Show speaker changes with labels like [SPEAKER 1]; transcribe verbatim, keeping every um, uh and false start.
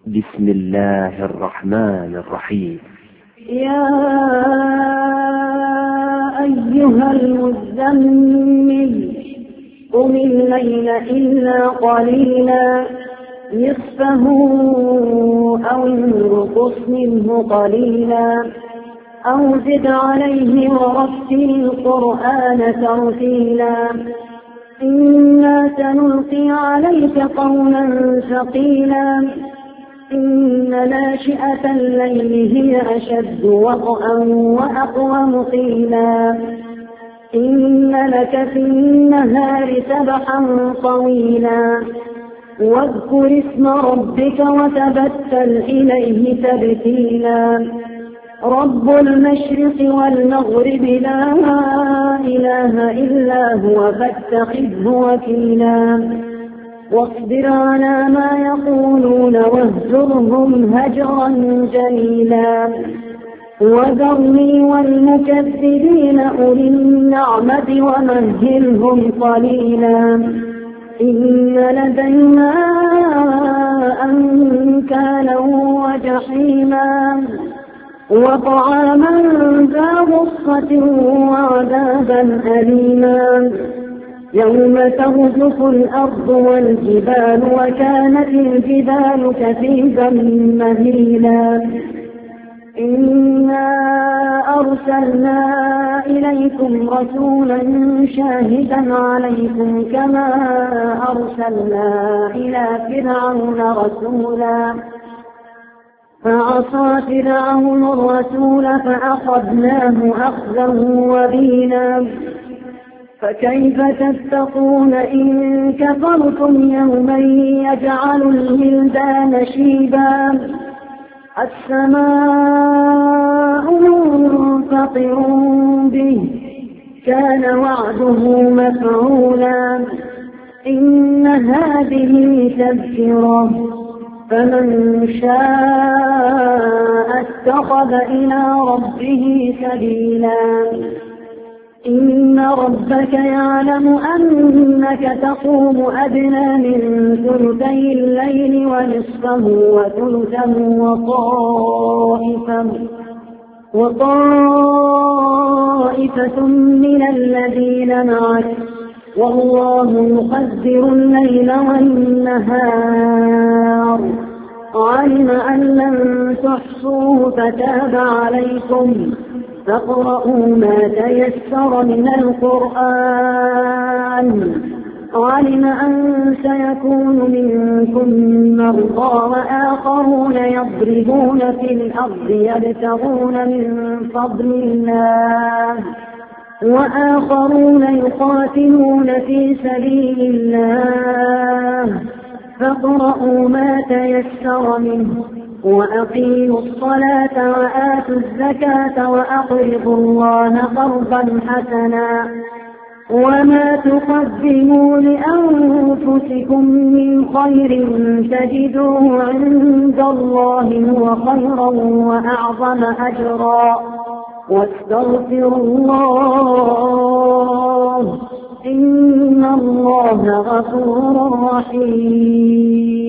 [SPEAKER 1] بسم الله الرحمن الرحيم.
[SPEAKER 2] يا أيها المزمل قم الليل إلا قليلا نصفه أو انقص منه قليلا أو زد عليه ورتل القرآن ترتيلا إنا سنلقي عليك قولا ثقيلا إن ناشئة الليل هي أشد وطئا وأقوم قيلا إن لك في النهار سبحا طويلا واذكر اسم ربك وتبتل إليه تبتيلا رب المشرق والمغرب لا إله إلا هو فاتخذه وكيلا واصبر على ما يقولون واهجرهم هجرا جميلا وذرني والمكذبين أولي النعمة ومهلهم قليلا إن لدينا أنكالا وجحيما وطعاما ذا غصة وعذابا أليما يوم ترجف الأرض والجبال وكانت الجبال كثيبا مهيلا إنا أرسلنا إليكم رسولا شاهدا عليكم كما أرسلنا إلى فرعون رسولا فعصى فرعون الرسول فأخذناه أخذا وبينا فكيف تتقون إن كفرتم يوما يجعل الولدان شيبا السماء منفطر به كان وعده مفعولا إن هذه تذكرة فمن شاء اتخذ إلى ربه سبيلا إن ربك يعلم أنك تقوم أدنى من ثلثي الليل ونصفه وثلثه وطائفة وطائفة من الذين معك والله يقدر الليل والنهار علم أن لن تحصوه فتاب عليكم فاقرؤوا ما تيسر من القرآن علم أن سيكون منكم مرضى وآخرون يضربون في الأرض يبتغون من فضل الله وآخرون يقاتلون في سبيل الله فاقرؤوا ما تيسر منه وأقيموا الصلاة وآتوا الزكاة وأقرضوا الله قرضا حسنا وما تقدموا لأنفسكم من خير تجدوه عند الله هو خيرا وأعظم أجرا واستغفروا الله إن الله غفور رحيم.